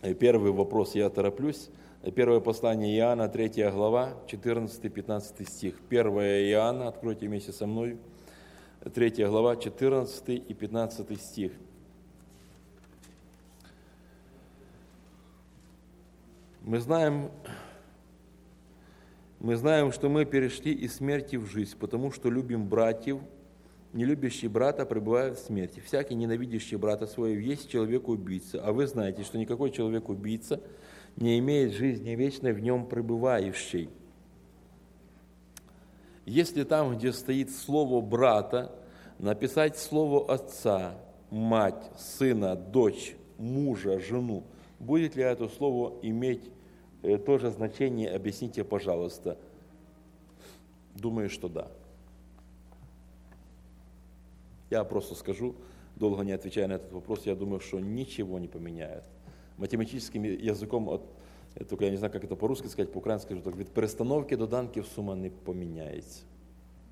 Первый вопрос, я тороплюсь. Первое послание Иоанна, 3 глава, 14-15 стих. 1 Иоанна, откройте вместе со мной, 3 глава, 14 и 15 стих. Мы знаем, что мы перешли из смерти в жизнь, потому что любим братьев. Не любящий брата пребывает в смерти. Всякий, ненавидящий брата своего, есть человек-убийца. А вы знаете, что никакой человек-убийца не имеет жизни вечной в нем пребывающей. Если там, где стоит слово брата, написать слово отца, мать, сына, дочь, мужа, жену, будет ли это слово иметь то же значение, объясните, пожалуйста. Думаю, что да. Я просто скажу, долго не отвечая на этот вопрос, я думаю, что ничего не поменяет. Математическим языком, только я не знаю, как это по-русски сказать, по-украински скажу, так, від перестановки доданків сума не поміняється.